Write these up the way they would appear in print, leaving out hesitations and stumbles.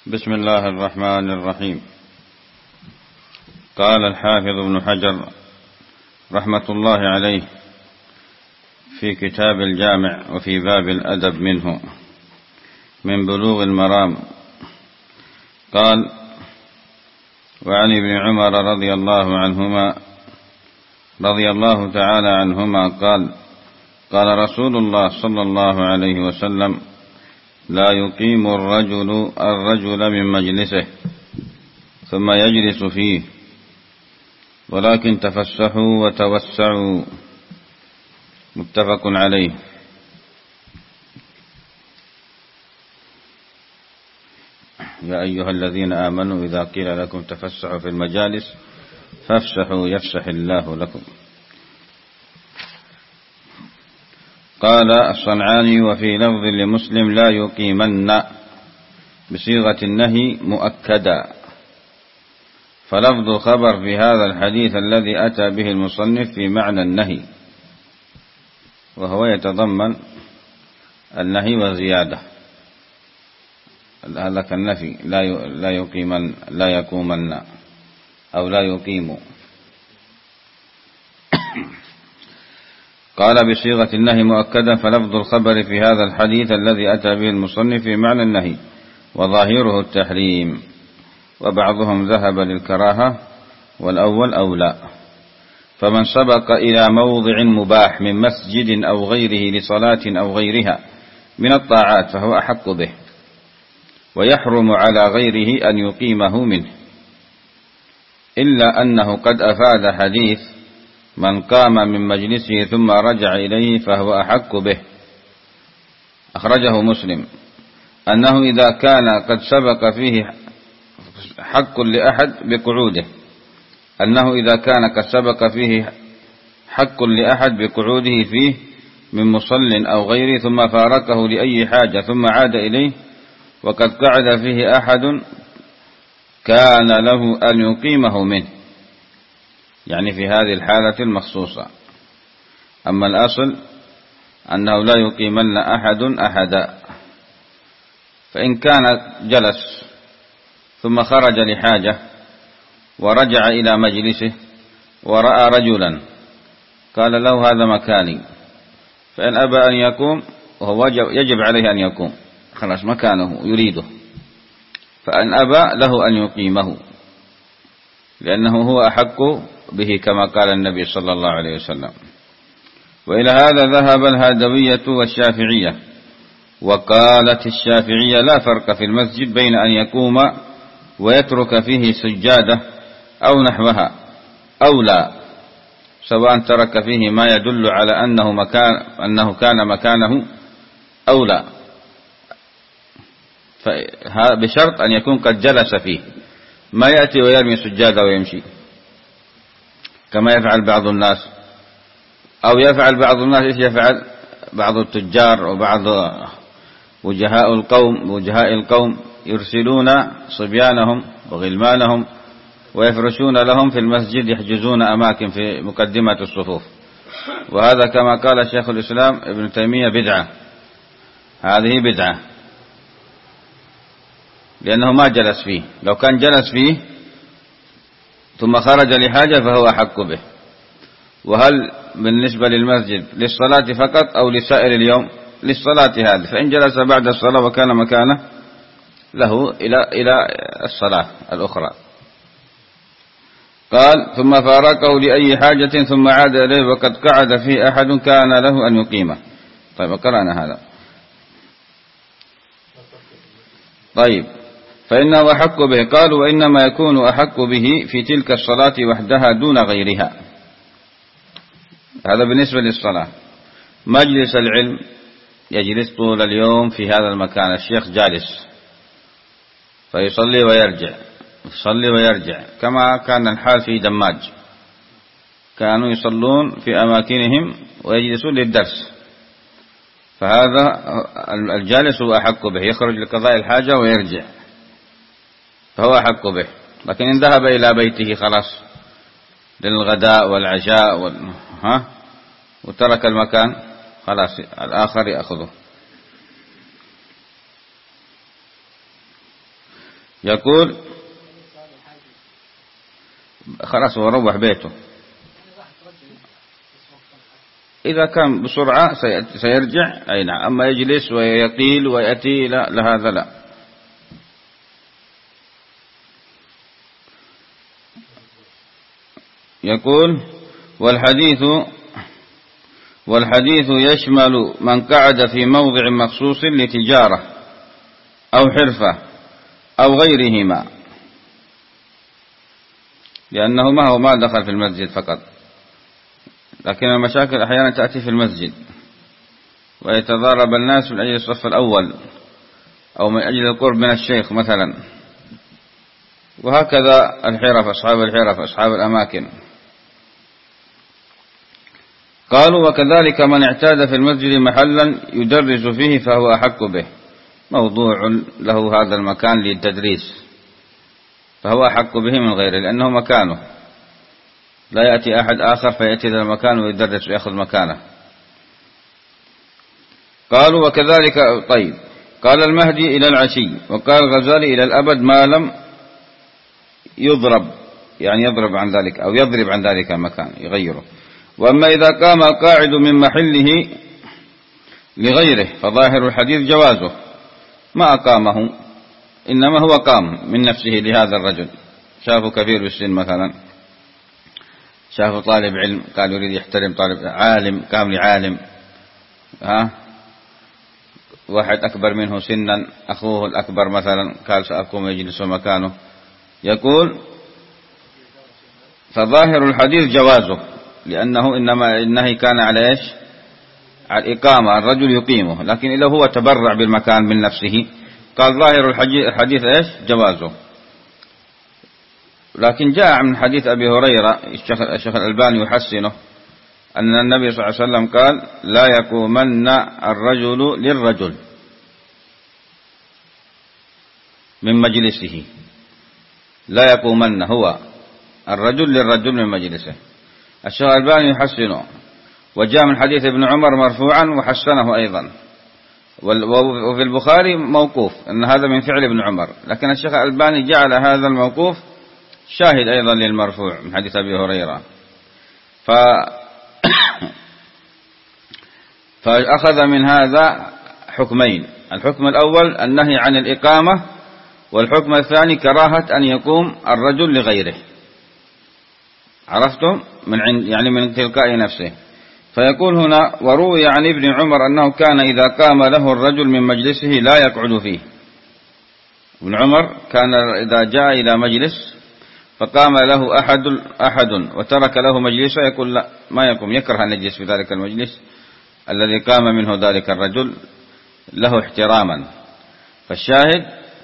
بسم الله الرحمن الرحيم. قال الحافظ ابن حجر رحمة الله عليه في كتاب الجامع وفي باب الأدب منه من بلوغ المرام قال: وعن ابن عمر رضي الله تعالى عنهما قال: قال رسول الله صلى الله عليه وسلم: لا يقيم الرجل من مجلسه ثم يجلس فيه، ولكن تفسحوا وتوسعوا. متفق عليه. يا أيها الذين آمنوا إذا قيل لكم تفسحوا في المجالس فافسحوا يفسح الله لكم. قال الصنعاني: وفي لفظ لمسلم: لا يقيمن، بصيغة النهي مؤكدا، فلفظ خبر في هذا الحديث الذي أتى به المصنف في معنى النهي، وهو يتضمن النهي وزيادة. هذا كالنفي: لا يقيمن، لا يقومن، أو لا يقيم. قال بصيغة النهي مؤكدا، فلفظ الخبر في هذا الحديث الذي أتى به المصنف في معنى النهي، وظاهره التحريم، وبعضهم ذهب للكراهة، والأول أولى. فمن سبق إلى موضع مباح من مسجد أو غيره لصلاة أو غيرها من الطاعات فهو أحق به، ويحرم على غيره أن يقيمه منه، إلا أنه قد أفاد حديث: من قام من مجلسه ثم رجع إليه فهو أحق به، أخرجه مسلم، أنه إذا كان قد سبق فيه حق لأحد بقعوده، فيه من مصل أو غيره، ثم فارقه لأي حاجة ثم عاد إليه وقد قعد فيه أحد، كان له أن يقيمه منه، يعني في هذه الحالة المخصوصة. أما الأصل أنه لا يقيمن أحدا، فإن كان جلس ثم خرج لحاجة ورجع إلى مجلسه ورأى رجلا قال له: هذا مكاني، فإن أبى أن يقوم، وهو يجب عليه أن يقوم، خلاص مكانه يريده، فإن أبى له أن يقيمه، لأنه هو أحق به كما قال النبي صلى الله عليه وسلم. وإلى هذا ذهب الهادوية والشافعية، وقالت الشافعية: لا فرق في المسجد بين أن يقوم ويترك فيه سجادة أو نحوها، أو لا، سواء ترك فيه ما يدل على أنه كان مكانه أو لا، بشرط أن يكون قد جلس فيه، ما يأتي ويرمي سجادة ويمشي كما يفعل بعض الناس، أو يفعل بعض الناس إيش يفعل بعض التجار وبعض وجهاء القوم يرسلون صبيانهم وغلمانهم ويفرشون لهم في المسجد، يحجزون أماكن في مقدمة الصفوف، وهذا كما قال شيخ الإسلام ابن تيمية بدعة، هذه بدعة، لأنه ما جلس فيه. لو كان جلس فيه ثم خرج لحاجة فهو أحق به. وهل بالنسبة للمسجد للصلاة فقط أو لسائر اليوم؟ للصلاة هذه، فإن جلس بعد الصلاة وكان مكانه له إلى الصلاة الأخرى. قال: ثم فارقه لأي حاجة ثم عاد إليه وقد قعد فيه أحد، كان له أن يقيمه. طيب، قرأنا هذا. طيب، فإنه أحق به. قالوا: وإنما يكون أحق به في تلك الصلاة وحدها دون غيرها. هذا بالنسبة للصلاة. مجلس العلم يجلس طول اليوم في هذا المكان، الشيخ جالس فيصلي ويرجع، كما كان الحال في دماج، كانوا يصلون في أماكنهم ويجلسون للدرس، فهذا الجالس هو أحق به، يخرج لقضاء الحاجة ويرجع، فهو أحق به. لكن إن ذهب إلى بيته خلاص للغداء والعشاء وترك المكان، خلاص الآخر يأخذه. يقول خلاص هو روح بيته، إذا كان بسرعة سيرجع أي نعم، أما يجلس ويقيل ويأتي لا، لهذا لا. يقول والحديث يشمل من قعد في موضع مخصوص لتجارة أو حرفة أو غيرهما، لأنه ما دخل في المسجد فقط، لكن المشاكل أحيانا تأتي في المسجد ويتضارب الناس من أجل الصف الأول أو من أجل القرب من الشيخ مثلا، وهكذا الحرف، أصحاب الحرف، أصحاب الأماكن. قالوا وكذلك من اعتاد في المسجد محلا يدرس فيه فهو أحق به، موضوع له هذا المكان للتدريس فهو أحق به من غيره، لأنه مكانه، لا يأتي أحد آخر فيأتي ذا المكان ويدرس ويأخذ مكانه. قالوا وكذلك طيب، قال المهدي إلى العشي، وقال الغزالي إلى الأبد ما لم يضرب، يعني يضرب عن ذلك أو يضرب عن ذلك المكان يغيره. وأما إذا قام قاعد من محله لغيره فظاهر الحديث جوازه، ما أقامه إنما هو قام من نفسه لهذا الرجل، شافه كبير بالسن مثلا، شافه طالب علم قال يريد يحترم طالب عالم، قام لعالم، واحد أكبر منه سنا أخوه الأكبر مثلا قال سأقوم يجلس مكانه. يقول فظاهر الحديث جوازه، لأنه إنما النهي كان على إيش؟ على الإقامة، الرجل يقيمه، لكن إذا هو تبرع بالمكان من نفسه قال ظاهر الحديث إيش؟ جوازه. لكن جاء من حديث أبي هريرة الشيخ الألباني يحسنه أن النبي صلى الله عليه وسلم قال لا يقومن الرجل للرجل من مجلسه، لا يقومن هو الرجل للرجل من مجلسه. الشيخ الألباني يحسنه، وجاء من حديث ابن عمر مرفوعا وحسنه أيضا، وفي البخاري موقوف أن هذا من فعل ابن عمر، لكن الشيخ الألباني جعل هذا الموقوف شاهد أيضا للمرفوع من حديث أبي هريرة، فأخذ من هذا حكمين، الحكم الأول النهي عن الإقامة، والحكم الثاني كراهة أن يقوم الرجل لغيره. عرفتم؟ يعني من تلقاء نفسه. فيقول هنا وروي عن ابن عمر أنه كان إذا قام له الرجل من مجلسه لا يقعد فيه. ابن عمر كان إذا جاء إلى مجلس فقام له أحد وترك له مجلسه يقول لا ما يقوم، يكره أن يجلس في ذلك المجلس الذي قام منه ذلك الرجل له احتراما. فالشاهد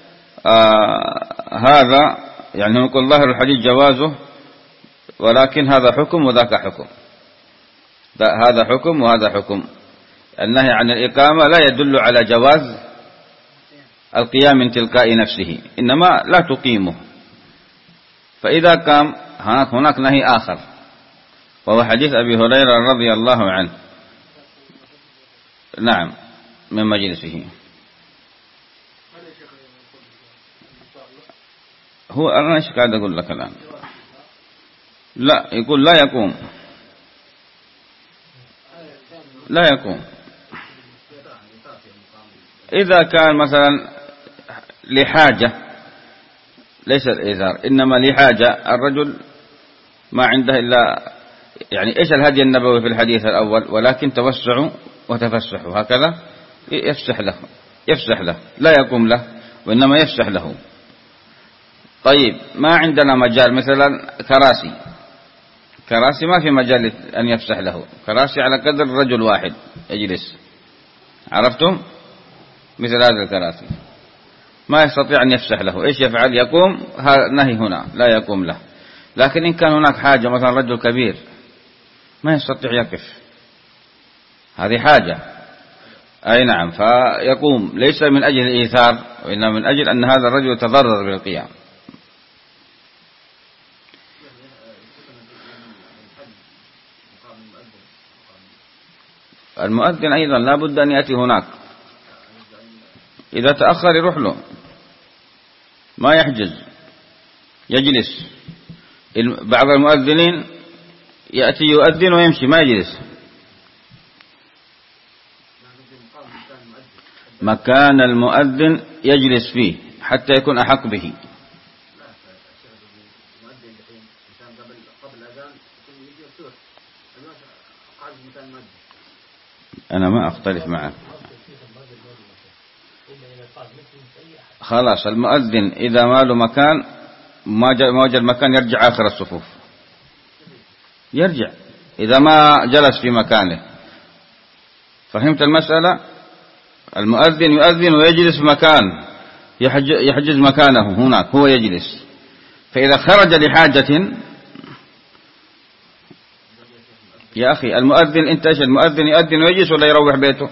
هذا يعني نقول ظاهر الحديث جوازه، ولكن هذا حكم وذاك حكم، هذا حكم وهذا حكم. النهي عن الإقامة لا يدل على جواز القيام من تلقاء نفسه، إنما لا تقيمه. فإذا قام هناك نهي آخر، وهو حديث أبي هريرة رضي الله عنه، نعم، من مجلسه. هو أنا إيش قاعد أقول لك الآن؟ لا، يقول لا يقوم، لا يقوم إذا كان مثلا لحاجة، ليس الإيذار إنما لحاجة، الرجل ما عنده إلا يعني إيش الهدي النبوي في الحديث الأول ولكن توسعوا وتفسحوا، هكذا يفسح له لا يقوم له وإنما يفسح له. طيب ما عندنا مجال مثلا كراسي ما في مجال أن يفسح له، كراسي على قدر رجل واحد يجلس، عرفتم؟ مثل هذا الكراسي ما يستطيع أن يفسح له، إيش يفعل؟ يقوم، نهي هنا لا يقوم له. لكن إن كان هناك حاجة مثلا رجل كبير ما يستطيع يقف، هذه حاجة، أي نعم، فيقوم ليس من أجل الإيثار وإنما من أجل أن هذا الرجل يتضرر بالقيام. المؤذن أيضا لا بد أن يأتي هناك، إذا تأخر يروح له، ما يحجز، يجلس. بعض المؤذنين يأتي يؤذن ويمشي ما يجلس. مكان المؤذن يجلس فيه حتى يكون أحق به. أنا ما أختلف معك. خلاص المؤذن إذا ما له مكان ما وجد مكان يرجع آخر الصفوف، يرجع إذا ما جلس في مكانه. فهمت المسألة؟ المؤذن يؤذن ويجلس في مكان يحجز مكانه هناك، هو يجلس. فإذا خرج لحاجة يا أخي المؤذن أنت إيش؟ المؤذن يؤذن ويجلس ولا يروح بيته؟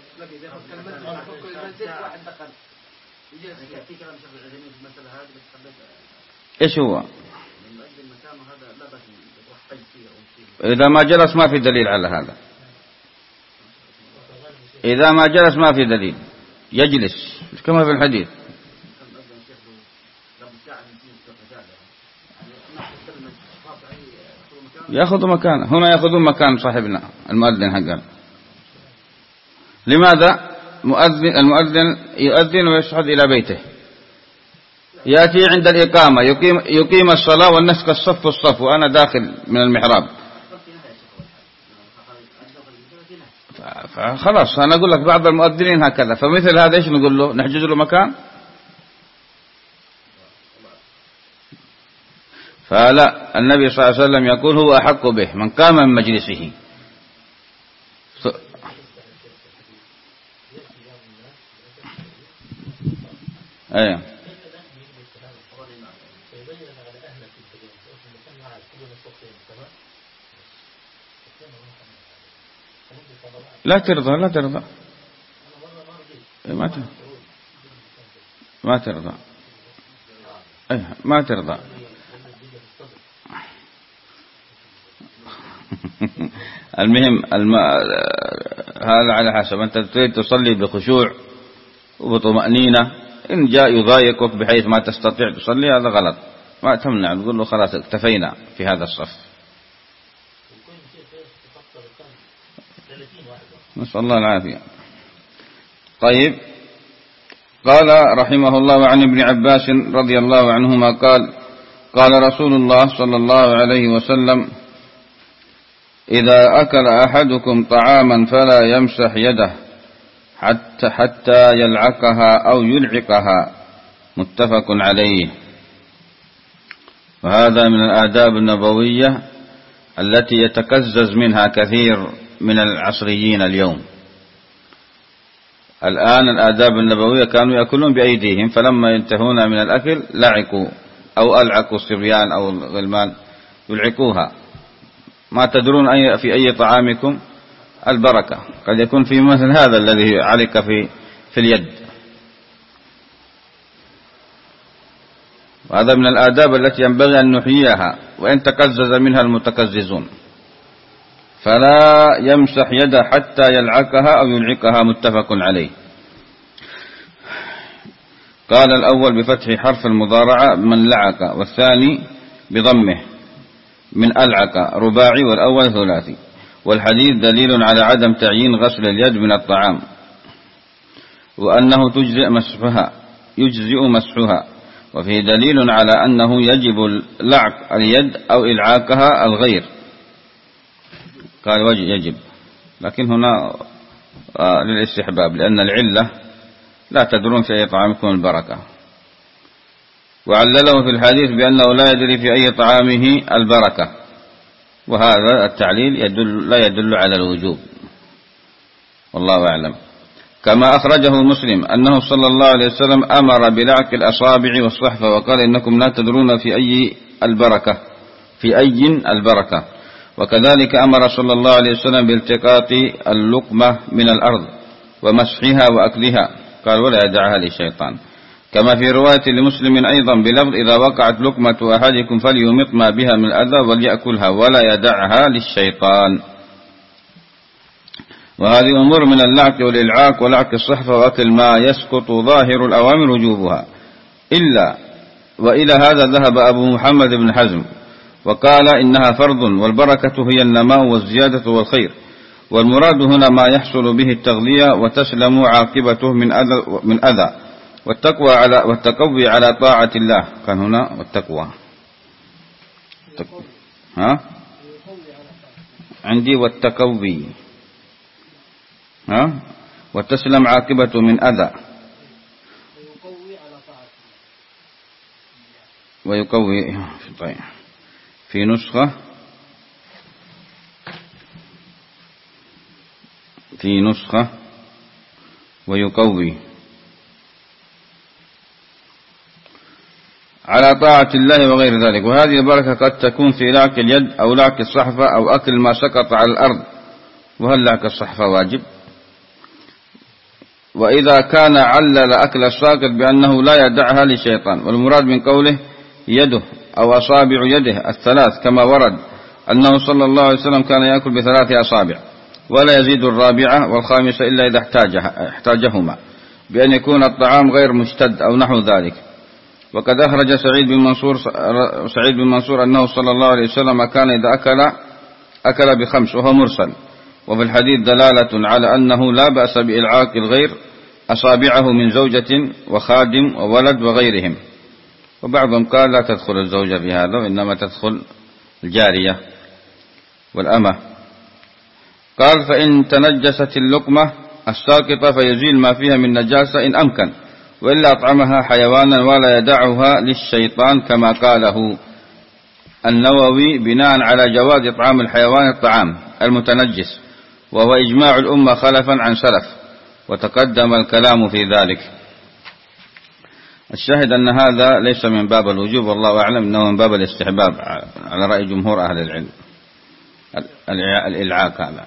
إيش هو؟ إذا ما جلس ما في دليل على هذا. إذا ما جلس ما في دليل، يجلس كما في الحديث. يأخذ مكانه. هنا يأخذون مكان صاحبنا المؤذن حقا. لماذا؟ المؤذن يؤذن ويصعد إلى بيته، يأتي عند الإقامة يقيم الصلاة والناس كالصف الصف وأنا داخل من المحراب. خلاص أنا أقول لك بعض المؤذنين هكذا. فمثل هذا إيش نقول له؟ نحجز له مكان؟ فلا، النبي صلى الله عليه وسلم يقول هو أحق به من قام من مجلسه. أيه. لا ترضى لا ترضى ما ترضى ما ترضى. المهم هذا على حسب. أنت تريد تصلي بخشوع وبطمأنينة، إن جاء يضايقك بحيث ما تستطيع تصلي هذا غلط، ما تمنع، تقول له خلاص اكتفينا في هذا الصف. نسأل الله العافية. طيب، قال رحمه الله عن ابن عباس رضي الله عنهما قال قال رسول الله صلى الله عليه وسلم: إذا أكل أحدكم طعاما فلا يمسح يده حتى يلعقها أو يلعقها، متفق عليه. وهذا من الآداب النبوية التي يتكزز منها كثير من العصريين اليوم. الآن الآداب النبوية كانوا يأكلون بأيديهم، فلما ينتهون من الأكل لعقوا أو ألعقوا الصبيان أو الغلمان يلعقوها. ما تدرون في أي طعامكم البركة، قد يكون في مثل هذا الذي علق في اليد. وهذا من الآداب التي ينبغي أن نحييها، وإن تكزز منها المتكززون. فلا يمسح يده حتى يلعقها أو يلعقها، متفق عليه. قال الأول بفتح حرف المضارعة من لعق، والثاني بضمه من ألعق، رباعي، والأول ثلاثي. والحديث دليل على عدم تعيين غسل اليد من الطعام، وأنه يجزئ مسحها. وفيه دليل على أنه يجب لعق اليد أو إلعاقها الغير. قال يجب، لكن هنا للاستحباب، لأن العلة لا تدرون في أي طعامكم البركة. وعلله في الحديث بأنه لا يدري في أي طعامه البركة، وهذا التعليل لا يدل على الوجوب، والله أعلم. كما أخرجه مسلم أنه صلى الله عليه وسلم أمر بلعق الأصابع والصحفة، وقال إنكم لا تدرون في أي البركة. وكذلك أمر صلى الله عليه وسلم بالتقاط اللقمة من الأرض ومسحها وأكلها، قال ولا يدعها للشيطان. كما في رواية لمسلم أيضا بلفظ: إذا وقعت لقمة أحدكم فليمط ما بها من الأذى وليأكلها ولا يدعها للشيطان. وهذه أمور من اللعق والإلعاق ولعق الصحفة وأكل ما يسقط ظاهر الأوامر وجوبها، إلا وإلى هذا ذهب أبو محمد بن حزم وقال إنها فرض، والبركة هي النماء والزيادة والخير، والمراد هنا ما يحصل به التغذية وتسلم عاقبته من أذى والتقوي على طاعة الله. كان هنا والتقوى ها عندي والتقوي ها وتسلم عاقبته من أذى ويقوي. طيب في نسخة ويقوي على طاعة الله وغير ذلك. وهذه البركة قد تكون في لعق اليد أو لعق الصحفة أو أكل ما سقط على الأرض. وهل لعق الصحفة واجب؟ وإذا كان علل أكل الساقط بأنه لا يدعها للشيطان، والمراد من قوله يده أو أصابع يده الثلاث كما ورد أنه صلى الله عليه وسلم كان يأكل ب3 أصابع ولا يزيد الرابعة والخامسة إلا إذا احتاجهما، بأن يكون الطعام غير مشتد أو نحو ذلك. وقد أخرج سعيد بن منصور أنه صلى الله عليه وسلم كان إذا أكل ب5 وهو مرسل. وفي الحديث دلالة على أنه لا بأس بإلعاق الغير أصابعه من زوجة وخادم وولد وغيرهم. وبعضهم قال لا تدخل الزوجة في هذا، وإنما تدخل الجارية والأمة. قال فإن تنجست اللقمة الساقطة فيزيل ما فيها من نجاسة إن أمكن، وإلا أطعمها حيوانا ولا يدعها للشيطان كما قاله النووي بناء على جواز إطعام الحيوان الطعام المتنجس، وهو إجماع الأمة خلفا عن سلف، وتقدم الكلام في ذلك. الشاهد أن هذا ليس من باب الوجوب، والله أعلم أنه من باب الاستحباب على رأي جمهور أهل العلم. الإلعاق هذا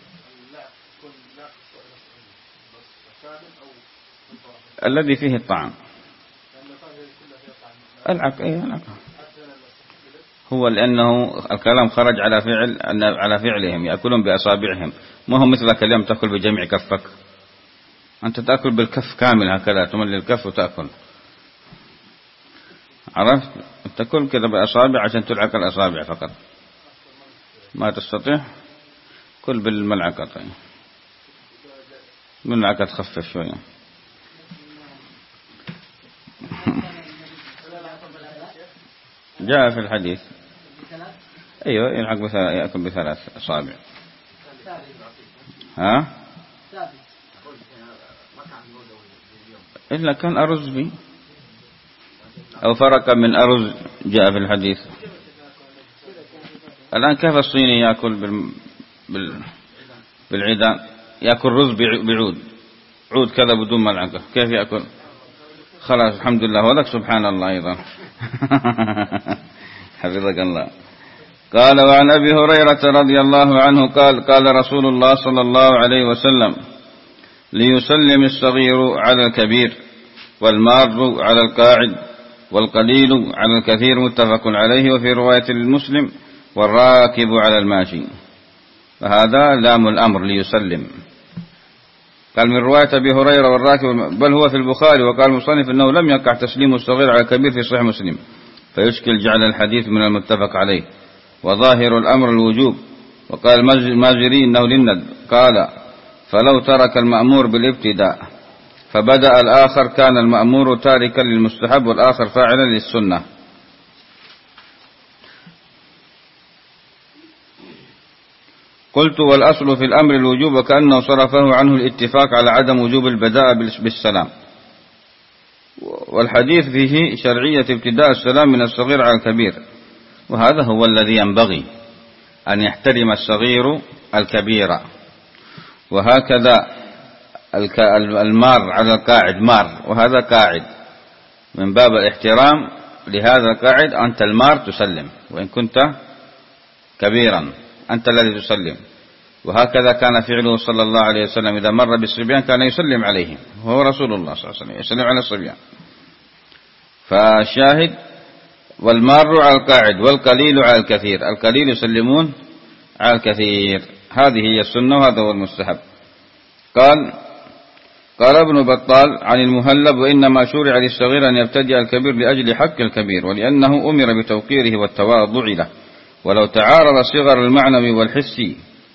الذي فيه الطعام العق هو لأنه الكلام خرج على فعلهم، يأكلون بأصابعهم، ما هو مثلك اليوم تأكل بجميع كفك. أنت تأكل بالكف كامل هكذا، تملي الكف وتأكل، عرفت؟ تأكل كذا بأصابع عشان تلعق الأصابع فقط، ما تستطيع كل بالملعقة. طيب الملعقة تخفف شوية. جاء في الحديث أيوة يأكل ب3 أصابع. ها إلا كان أرز بي أو فرق من أرز جاء في الحديث. الآن كيف الصيني يأكل بالعيدان؟ يأكل رز بعود كذا بدون ملعقة، كيف يأكل؟ خلاص الحمد لله، ولك سبحان الله أيضا. حفظك الله. قال وعن أبي هريرة رضي الله عنه قال رسول الله صلى الله عليه وسلم ليسلم الصغير على الكبير والمار على القاعد والقليل على الكثير، متفق عليه. وفي رواية المسلم والراكب على الماشي. فهذا لام الأمر ليسلم. قال من رواية أبي هريرة والراكب، بل هو في البخاري. وقال المصنف إنه لم يقع تسليم الصغير على الكبير في صحيح مسلم، فيشكل جعل الحديث من المتفق عليه، وظاهر الأمر الوجوب. وقال المازري إنه للند. قال فلو ترك المأمور بالابتداء فبدأ الآخر كان المأمور تاركا للمستحب والآخر فاعلا للسنة. قلت والأصل في الأمر الوجوب، وكأنه صرفه عنه الاتفاق على عدم وجوب البداء بالسلام. والحديث فيه شرعية ابتداء السلام من الصغير على الكبير، وهذا هو الذي ينبغي أن يحترم الصغير الكبير. وهكذا المار على القاعد مار، وهذا قاعد، من باب الاحترام لهذا القاعد. أنت المار تسلم، وإن كنت كبيرا أنت الذي تسلم. وهكذا كان فعله صلى الله عليه وسلم، إذا مر بالصبيان كان يسلم عليهم، وهو رسول الله صلى الله عليه وسلم يسلم على الصبيان. فالشاهد والمار على القاعد والقليل على الكثير، القليل يسلمون على الكثير، هذه هي السنة وهذا هو المستحب. قال قال ابن بطال عن المهلب: وإنما شرع للصغير أن يبتدئ الكبير لأجل حق الكبير، ولأنه أمر بتوقيره والتواضع له. ولو تعارض الصغر المعنوي والحسي،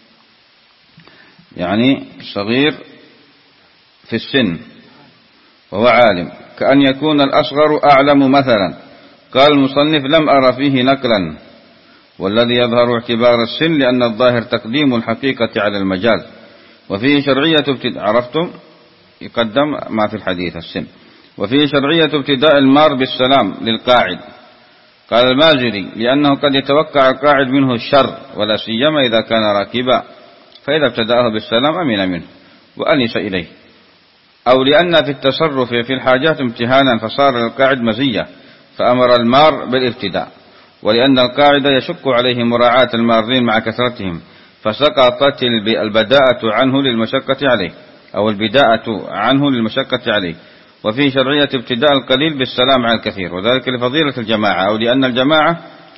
يعني صغير في السن وهو عالم، كأن يكون الأصغر أعلم مثلا. قال المصنف: لم أرى فيه نقلا، والذي يظهر اعتبار السن، لأن الظاهر تقديم الحقيقة على المجاز، وفيه شرعية عرفتم يقدم ما في الحديث السن، وفيه شرعية ابتداء المار بالسلام للقاعد. قال المازري: لأنه قد يتوقع القاعد منه الشر، ولا سيما إذا كان راكبا، فإذا ابتدأه بالسلام أمن منه وأنس إليه. أو لأن في التصرف في الحاجات امتهانا، فصار للقاعد مزية فأمر المار بالابتداء. ولأن القاعد يشق عليه مراعاة المارين مع كثرتهم، فسقطت البداءة عنه للمشقة عليه، أو البداءة عنه للمشقة عليه. وفي شرعية ابتداء القليل بالسلام على الكثير، وذلك لفضيلة الجماعة، أو لأن الجماعة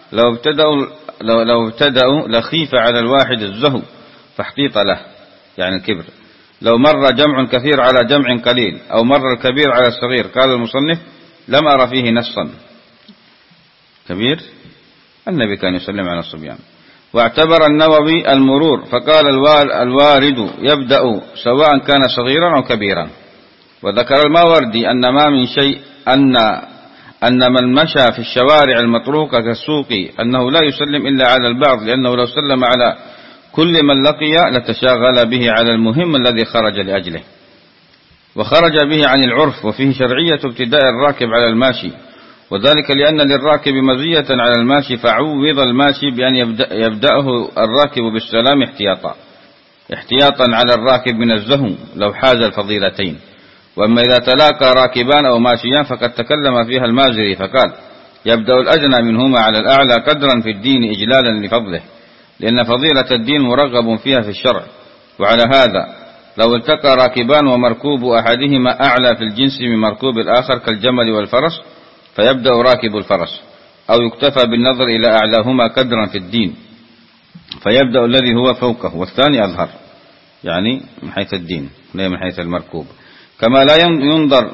لو ابتدأوا لخيف على الواحد الزهو فاحتيط له، يعني الكبر، لو مر جمع كثير على جمع قليل، أو مر الكبير على الصغير. قال المصنف: لم أرى فيه نصا. كبير النبي كان يسلم على الصبيان. واعتبر النووي المرور، فقال: الوارد يبدأ سواء كان صغيرا أو كبيرا. وذكر الماوردي أن ما من شيء أن من مشى في الشوارع المطروقة كالسوق أنه لا يسلم إلا على البعض، لأنه لو سلم على كل من لقي لتشاغل به على المهم الذي خرج لأجله، وخرج به عن العرف. وفيه شرعية ابتداء الراكب على الماشي، وذلك لأن للراكب مزية على الماشي، فعوض الماشي بأن يبدأه الراكب بالسلام احتياطا على الراكب من الزهو لو حاز الفضيلتين. وأما إذا تلاقى راكبان أو ماشيان فقد تكلم فيها المازري فقال: يبدأ الأدنى منهما على الأعلى قدرا في الدين إجلالا لفضله، لأن فضيلة الدين مرغب فيها في الشرع. وعلى هذا لو التقى راكبان ومركوب أحدهما أعلى في الجنس من مركوب الآخر كالجمل والفرس، فيبدأ راكب الفرس، أو يكتفى بالنظر إلى أعلاهما قدرا في الدين فيبدأ الذي هو فوقه، والثاني أظهر، يعني من حيث الدين لا من حيث المركوب. كما لا ينظر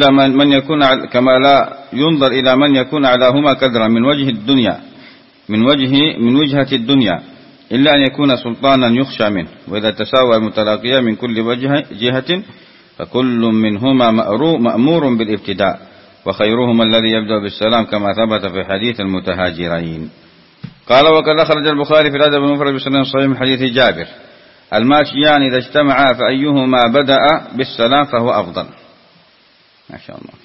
إلى من يكون أعلاهما قدرا من وجهة الدنيا، إلا أن يكون سلطانا يخشى منه. وإذا تساوى المتلاقيا من كل جهة فكل منهما مأمور بالابتداء، وخيرهما الذي يبدأ بالسلام، كما ثبت في حديث المتهاجرين. قال: وقد أخرج البخاري في الأدب المفرد بسند صحيح من حديث جابر: الماشيان إذا اجتمعا فأيهما بدأ بالسلام فهو أفضل. ما شاء الله.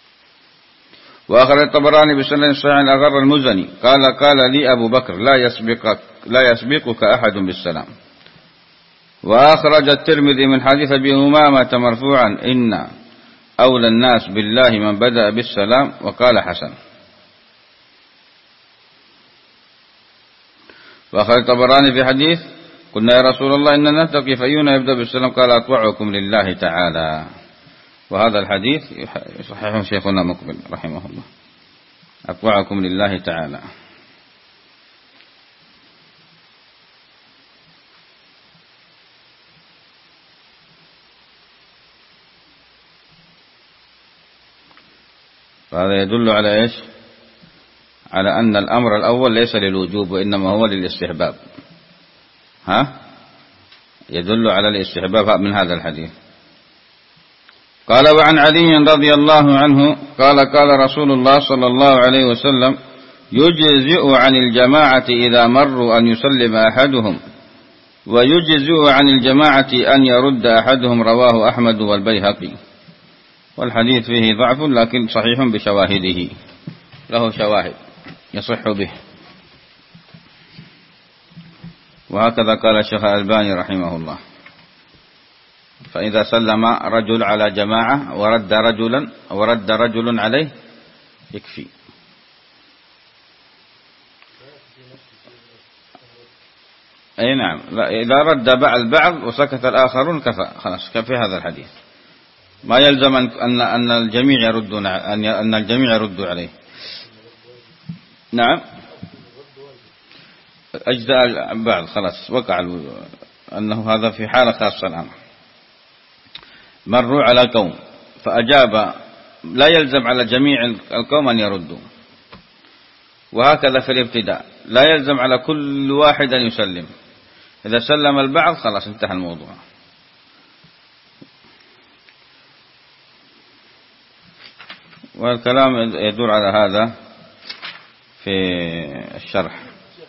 وأخرج الطبراني بسند صحيح عن الأغر المزني قال لي أبو بكر: لا يسبقك أحد بالسلام. وأخرج الترمذي من حديث أبي أمامة مرفوعا: إن أولى الناس بالله من بدأ بالسلام، وقال حسن. وأخرج الطبراني في حديث: قلنا يا رسول الله إننا نتقي فأينا يبدأ بالسلام؟ قال: أطوعكم لله تعالى. وهذا الحديث يصححه شيخنا مقبل رحمه الله: أطوعكم لله تعالى. فهذا يدل على إيش؟ على أن الأمر الأول ليس للوجوب وإنما هو للاستحباب. يدل على الاستحباب من هذا الحديث. قال: وعن علي رضي الله عنه قال رسول الله صلى الله عليه وسلم: يجزئ عن الجماعة إذا مروا أن يسلم أحدهم، ويجزئ عن الجماعة أن يرد أحدهم. رواه أحمد والبيهقي. والحديث فيه ضعف لكن صحيح بشواهده، له شواهد يصح به. وهكذا قال الشيخ الألباني رحمه الله: فإذا سلم رجل على جماعة ورد رجل عليه يكفي. أي نعم، إذا رد البعض وسكت الآخرون كفى، خلاص كفي هذا الحديث. ما يلزم أن الجميع يردوا عليه. نعم، أجزاء بعض خلاص وقع أنه هذا في حالة خاصة الآن. مروا على قوم فأجاب، لا يلزم على جميع القوم أن يردوا. وهكذا في الابتداء لا يلزم على كل واحد أن يسلم، إذا سلم البعض خلاص انتهى الموضوع. والكلام يدور على هذا في الشرح.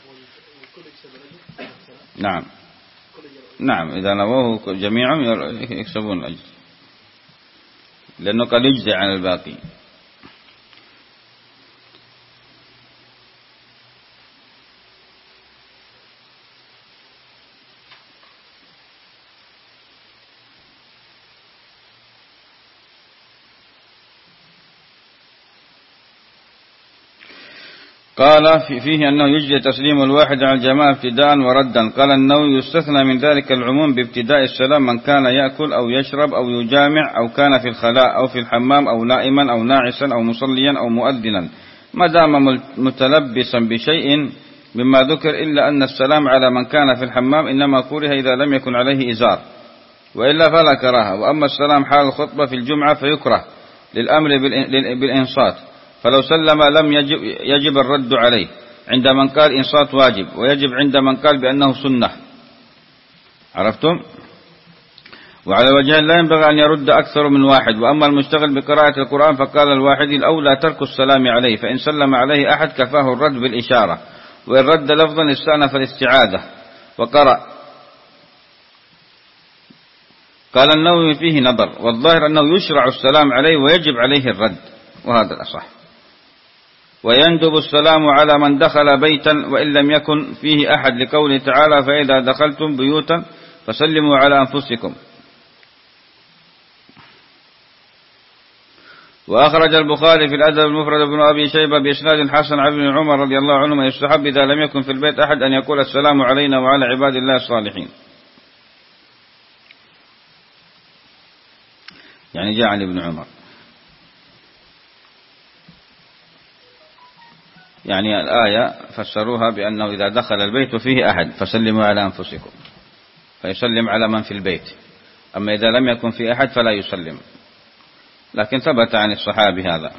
نعم نعم، إذا نووه جميعهم يكسبون الأجر، لأنه قد يجزي عن الباقي. قال فيه أنه يجزي تسليم الواحد على الجماعة ابتداء وردا. قال النووي يستثنى من ذلك العموم بابتداء السلام من كان يأكل أو يشرب أو يجامع أو كان في الخلاء أو في الحمام أو نائما أو ناعسا أو مصليا أو مؤذنا، ما دام متلبسا بشيء مما ذكر، إلا أن السلام على من كان في الحمام إنما كره إذا لم يكن عليه إزار، وإلا فلا كراهة. وأما السلام حال الخطبة في الجمعة فيكره للأمر بالإنصات، فلو سلم لم يجب الرد عليه عند من قال إنصات واجب، ويجب عند من قال بأنه سنة. عرفتم؟ وعلى وجه لا ينبغي أن يرد أكثر من واحد. وأما المشتغل بقراءة القرآن فقال الواحد الأولى ترك السلام عليه، فإن سلم عليه أحد كفاه الرد بالإشارة، وإن رد لفظا استأنف الاستعاذة وقرأ. قال النووي فيه نظر، والظاهر أنه يشرع السلام عليه ويجب عليه الرد، وهذا الأصح. ويندب السلام على من دخل بيتا وإن لم يكن فيه أحد، لقوله تعالى فإذا دخلتم بيوتا فسلموا على أنفسكم. وأخرج البخاري في الأدب المفرد بن أبي شيبة بإسناد حسن عن ابن عمر رضي الله عنهما يستحب إذا لم يكن في البيت أحد أن يقول السلام علينا وعلى عباد الله الصالحين. يعني جاء عن ابن عمر. يعني الآية فسروها بأنه إذا دخل البيت فيه أحد فسلموا على أنفسكم، فيسلم على من في البيت. أما إذا لم يكن في أحد فلا يسلم، لكن ثبت عن الصحابي هذا.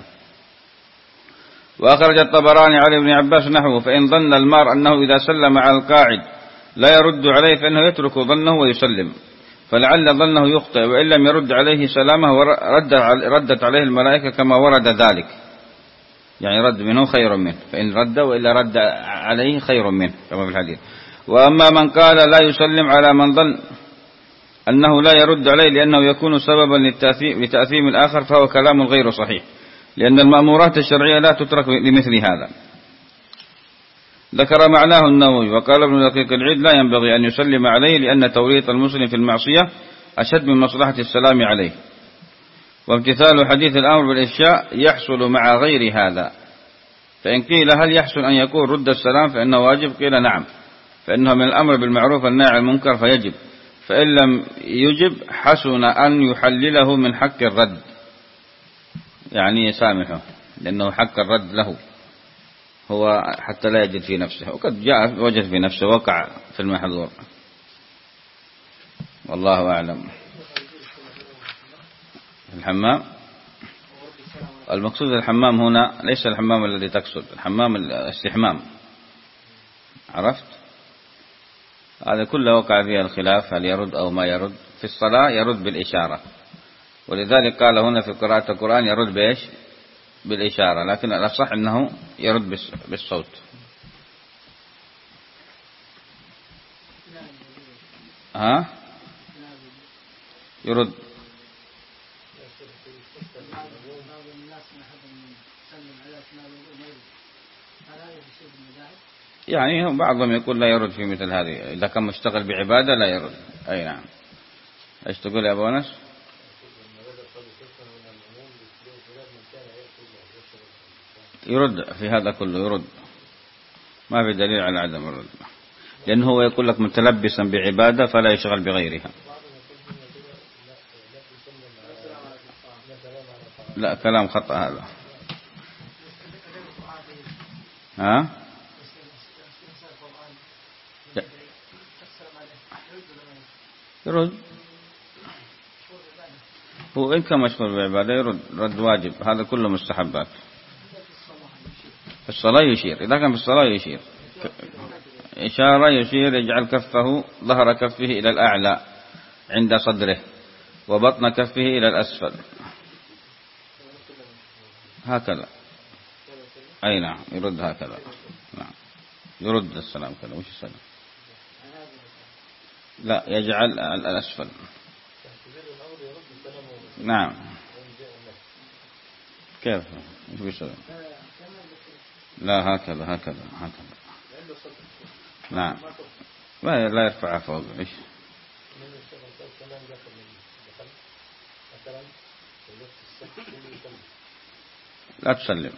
وأخرج الطبراني عن ابن عباس نحوه، فإن ظن المار أنه إذا سلم على القاعد لا يرد عليه فإنه يترك ظنه ويسلم، فلعل ظنه يخطئ، وإن لم يرد عليه سلامه ردت عليه الملائكة كما ورد ذلك، يعني رد منه خير منه، فإن رد وإلا رد عليه خير منه كما في الحديث. وأما من قال لا يسلم على من ظن أنه لا يرد عليه لأنه يكون سببا لتأثيم الآخر، فهو كلام غير صحيح، لأن المأمورات الشرعية لا تترك لمثل هذا. ذكر معناه النووي. وقال ابن دقيق العيد لا ينبغي أن يسلم عليه، لأن توريط المسلم في المعصية أشد من مصلحة السلام عليه. وامتثال حديث الأمر بالإفشاء يحصل مع غير هذا. فإن قيل هل يحسن أن يكون رد السلام فإنه واجب؟ قيل نعم، فإنه من الأمر بالمعروف والنهي عن المنكر فيجب، فإن لم يجب حسن أن يحلله من حق الرد، يعني يسامحه، لأنه حق الرد له هو حتى لا يجد في نفسه، وقد جاء وجد في نفسه وقع في المحظور. والله أعلم. الحمام المقصود الحمام هنا ليس الحمام الذي تقصد، الحمام الاستحمام. عرفت؟ هذا كله وقع فيها الخلاف، هل يرد أو ما يرد. في الصلاة يرد بالإشارة، ولذلك قال هنا في قراءة القرآن يرد بإيش؟ بالإشارة، لكن الأصح أنه يرد بالصوت. ها؟ يرد. يعني بعضهم يقول لا يرد في مثل هذه، إذا كان مشتغل بعبادة لا يرد. أي نعم. إيش تقول يا أبو أنس؟ يرد في هذا كله، يرد، ما في دليل على عدم الرد، لأنه هو يقول لك متلبسا بعبادة فلا يشغل بغيرها. لا، كلام خطأ هذا. ها؟ يرد. هو إن كان مشغول بعبادة يرد رد واجب، هذا كله مستحبات. في الصلاة يشير، إذا كان في الصلاة يشير إشارة، يشير يجعل كفه ظهر كفه إلى الأعلى عند صدره وبطن كفه إلى الأسفل هكذا. أي نعم يرد هكذا. نعم يرد السلام كذا. وش السلام؟ لا يجعل الأسفل. نعم كيف وش بيسوي؟ لا هكذا هكذا هكذا. نعم لا يرفعها فوق. إيش لا تسلم،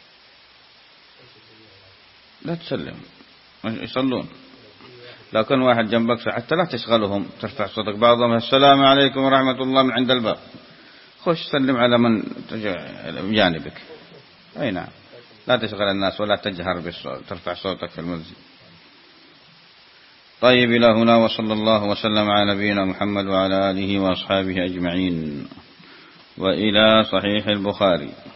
لا تسلم، يصلون. لو كان واحد جنبك حتى لا تشغلهم، ترفع صوتك. بعضهم السلام عليكم ورحمة الله من عند الباب، خش سلم على من بجانبك. أي نعم لا تشغل الناس ولا تجهر بالصوت، ترفع صوتك في المسجد. طيب إلى هنا، وصلى الله وسلم على نبينا محمد وعلى آله وأصحابه أجمعين. وإلى صحيح البخاري.